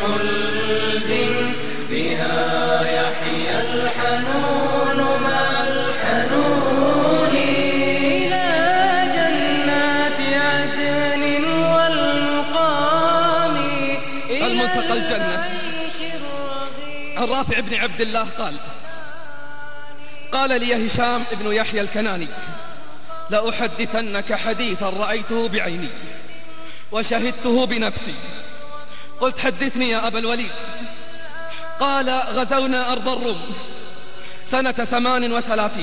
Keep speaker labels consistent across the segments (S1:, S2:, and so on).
S1: خلد بها يحيى الحنون مع الحنون إلى جنات عدن والمقام
S2: الملتقى الجنة. عن رافع بن عبد الله قال لي هشام بن يحيى الكناني: لأحدثنك حديثا رأيته بعيني وشهدته بنفسي. قلت: حدثني يا أبا الوليد. قال: غزونا أرض الروم سنة 38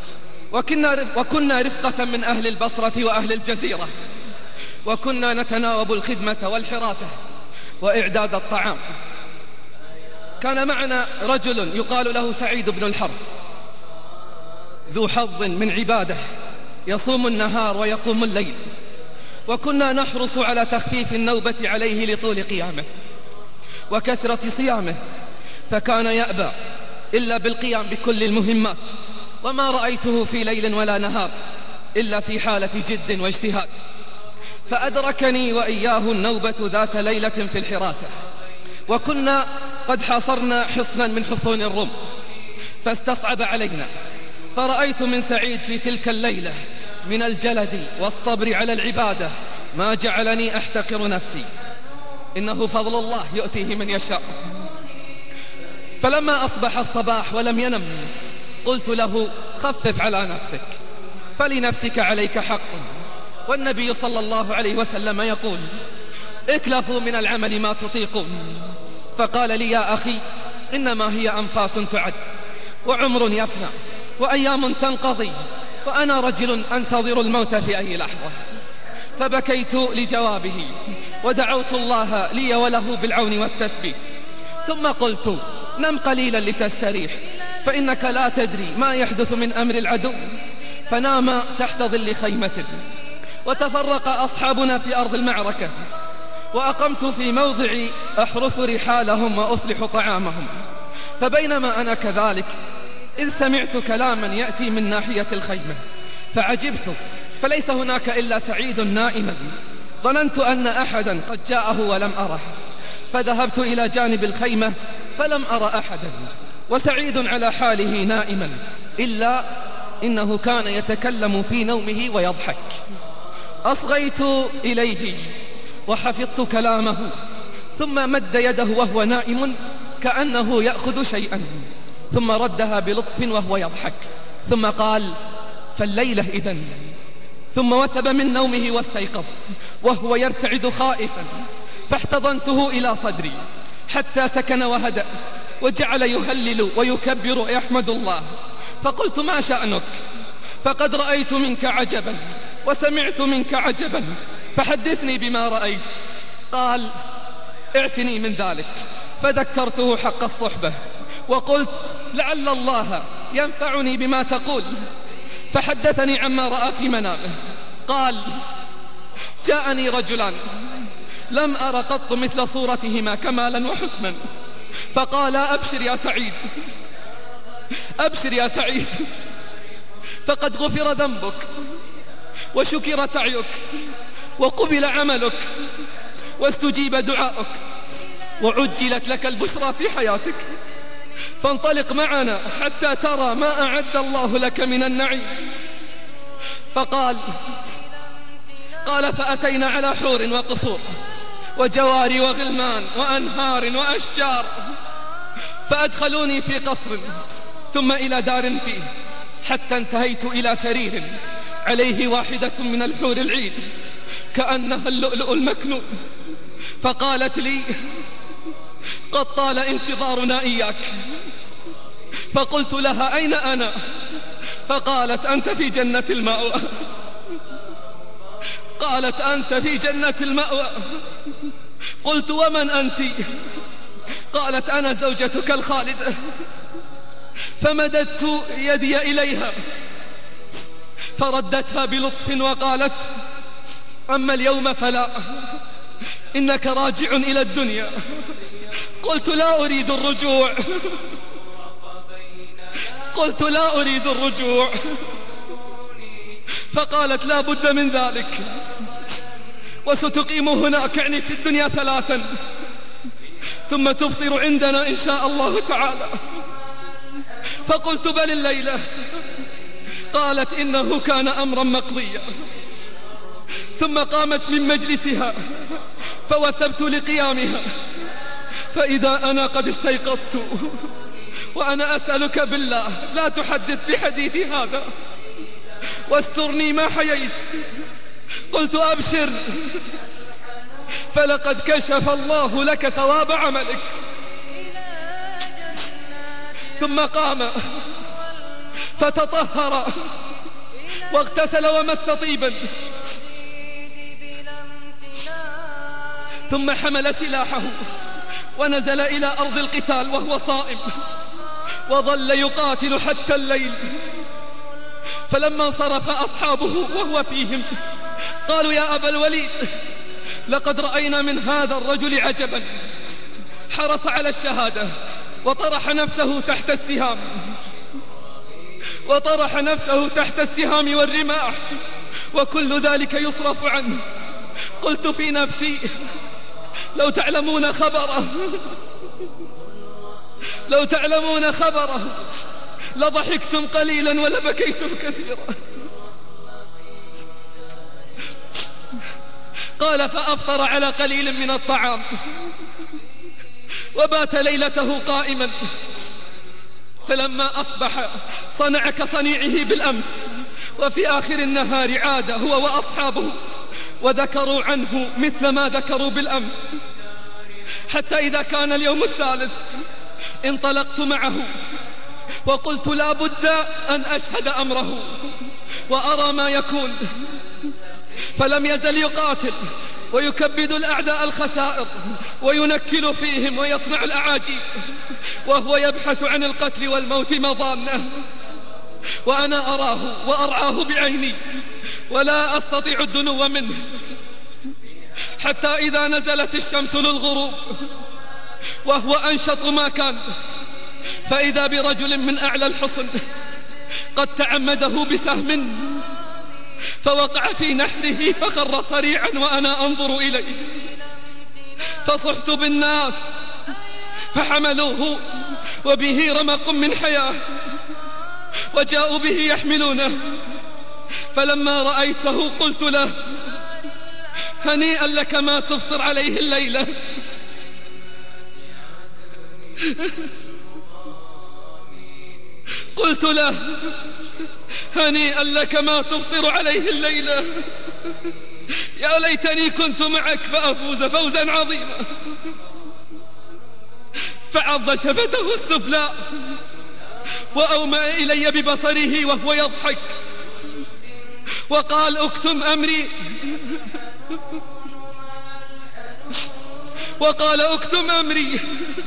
S2: وكنا رفقة من أهل البصرة وأهل الجزيرة، وكنا نتناوب الخدمة والحراسة وإعداد الطعام. كان معنا رجل يقال له سعيد بن الحرث، ذو حظ من عباده، يصوم النهار ويقوم الليل، وكنا نحرص على تخفيف النوبة عليه لطول قيامه وكثرة صيامه، فكان يأبى إلا بالقيام بكل المهمات، وما رأيته في ليل ولا نهار إلا في حالة جد واجتهاد. فأدركني وإياه النوبة ذات ليلة في الحراسة، وكنا قد حاصرنا حصنا من حصون الروم، فاستصعب علينا. فرأيت من سعيد في تلك الليلة من الجلد والصبر على العبادة ما جعلني أحتقر نفسي، إنه فضل الله يؤتيه من يشاء. فلما أصبح الصباح ولم ينم قلت له: خفف على نفسك، فلنفسك عليك حق، والنبي صلى الله عليه وسلم يقول: اكلفوا من العمل ما تطيقون. فقال لي: يا أخي، إنما هي أنفاس تعد، وعمر يفنى، وأيام تنقضي، وأنا رجل أنتظر الموت في أي لحظة. فبكيت لجوابه ودعوت الله لي وله بالعون والتثبيت، ثم قلت: نم قليلا لتستريح، فإنك لا تدري ما يحدث من أمر العدو. فنام تحت ظل خيمة، وتفرق أصحابنا في أرض المعركة، وأقمت في موضع أحرس رحالهم وأصلح طعامهم. فبينما أنا كذلك إذ سمعت كلاما يأتي من ناحية الخيمة، فعجبت، فليس هناك إلا سعيد نائما. ظننت أن أحدا قد جاءه ولم أره، فذهبت إلى جانب الخيمة فلم أر أحدا، وسعيد على حاله نائما، إلا إنه كان يتكلم في نومه ويضحك. أصغيت إليه وحفظت كلامه، ثم مد يده وهو نائم كأنه يأخذ شيئا، ثم ردها بلطف وهو يضحك، ثم قال: فالليلة إذن. ثم وثب من نومه واستيقظ وهو يرتعد خائفا، فاحتضنته إلى صدري حتى سكن وهدأ، وجعل يهلل ويكبر ويحمد الله. فقلت: ما شأنك؟ فقد رأيت منك عجبا وسمعت منك عجبا، فحدثني بما رأيت. قال: اعفني من ذلك. فذكرته حق الصحبة وقلت: لعل الله ينفعني بما تقول. فحدثني عما رأى في منامه. قال: جاءني رجلان لم أر قط مثل صورتهما كمالا وحسنا، فقال: أبشر يا سعيد، أبشر يا سعيد، فقد غفر ذنبك وشكر سعيك وقبل عملك واستجيب دعاؤك وعجلت لك البشرى في حياتك، فانطلق معنا حتى ترى ما أعد الله لك من النعيم. فقال: فأتينا على حور وقصور وجواري وغلمان وأنهار وأشجار، فأدخلوني في قصر ثم إلى دار فيه، حتى انتهيت إلى سرير عليه واحدة من الحور العين كأنها اللؤلؤ المكنون. فقالت لي: قد طال انتظارنا إياك. فقلت لها: أين أنا؟ فقالت: أنت في جنة المأوى. قالت: أنت في جنة المأوى. قلت: ومن أنت؟ قالت: أنا زوجتك الخالدة. فمددت يدي إليها فردتها بلطف وقالت: أما اليوم فلا، إنك راجع إلى الدنيا. قلت: لا أريد الرجوع. قلت: لا أريد الرجوع. فقالت: لا بد من وستقيم هناك يعني في الدنيا 3. ثم تفطر عندنا إن شاء الله تعالى. فقلت بل الليلة؟ قالت إنه كان أمرا مقضيا. ثم قامت من مجلسها فوثبت لقيامها، فإذا أنا قد استيقظت وأنا أسألك بالله لا تحدث بحديثي هذا واسترني ما حييت. قلت أبشر فلقد كشف الله لك ثواب عملك. ثم قام فتطهر واغتسل ومس طيبا، ثم حمل سلاحه ونزل إلى أرض القتال وهو صائم، وظل يقاتل حتى الليل. فلما انصرف أصحابه وهو فيهم قالوا يا أبا الوليد لقد رأينا من هذا الرجل عجبا، حرص على الشهادة وطرح نفسه تحت السهام والرماح، وكل ذلك يصرف عنه. قلت في نفسي لو تعلمون خبره لضحكتم قليلا ولبكيتم كثيرا. قال فأفطر على قليل من الطعام وبات ليلته قائما، فلما أصبح صنع كصنيعه بالأمس، وفي آخر النهار عاد هو وأصحابه وذكروا عنه مثل ما ذكروا بالأمس، حتى إذا كان اليوم الثالث انطلقت معه وقلت لا بد أن أشهد أمره وأرى ما يكون. فلم يزل يقاتل ويكبد الأعداء الخسائر وينكل فيهم ويصنع الأعاجيب، وهو يبحث عن القتل والموت مضانه، وأنا أراه وأرعاه بعيني ولا أستطيع الدنو منه. حتى إذا نزلت الشمس للغروب وهو أنشط ما كان، فإذا برجل من أعلى الحصن قد تعمده بسهم فوقع في نحره فخر صريعا وأنا أنظر إليه، فصحت بالناس فحملوه وبه رمق من حياة وجاءوا به يحملونه. فلما رأيته قلت له هنيئا لك ما تفطر عليه الليلة. قلت له هنيئا لك ما تفطر عليه الليلة، يا ليتني كنت معك فأفوز فوزا عظيما. فعض شفته السفلى وأومأ إلي ببصره وهو يضحك وقال اكتم أمري، وقال اكتم أمري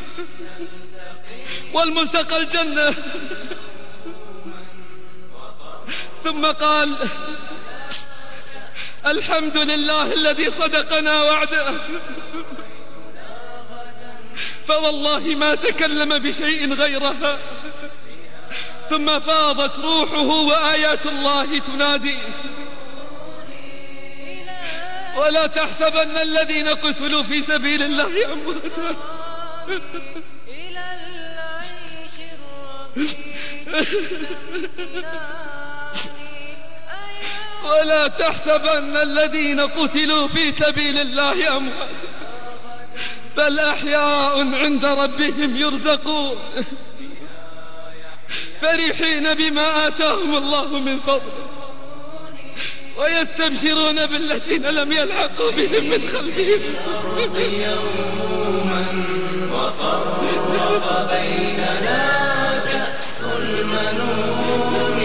S2: والملتقى الجنة. ثم قال الحمد لله الذي صدقنا وعده، فوالله ما تكلم بشيء غيرها. ثم فاضت روحه وآيات الله تنادي ولا تحسبن الذين قتلوا في سبيل الله أمواتا ولا تحسبن الذين قتلوا في سبيل الله أمواتا بل أحياء عند ربهم يرزقون فرحين بما آتاهم الله من فضله ويستبشرون بالذين لم يلحقوا بهم من خلفهم.
S1: يوما وفرق بيننا كأس المنون،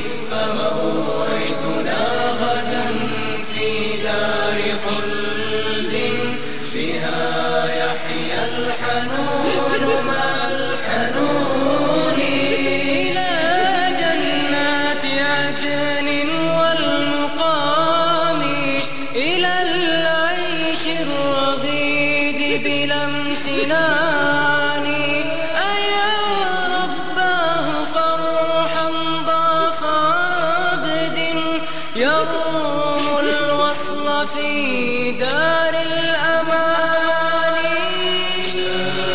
S1: فموعدنا غدا في دار خلد بها يحيى الحنون مع الحنون إلى جنات عدن والمقام إلى العيش الرغيد بلا امتنان. أيا رباه فرحا ضاف عبد يروم الوصل في دار الأمان.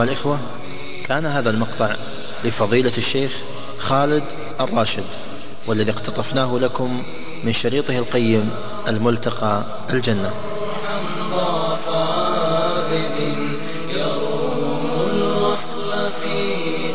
S3: أيها الإخوة، كان هذا المقطع لفضيلة الشيخ خالد الراشد، والذي اقتطفناه لكم من شريطه القيم الملتقى الجنة.
S1: يروم الوصل في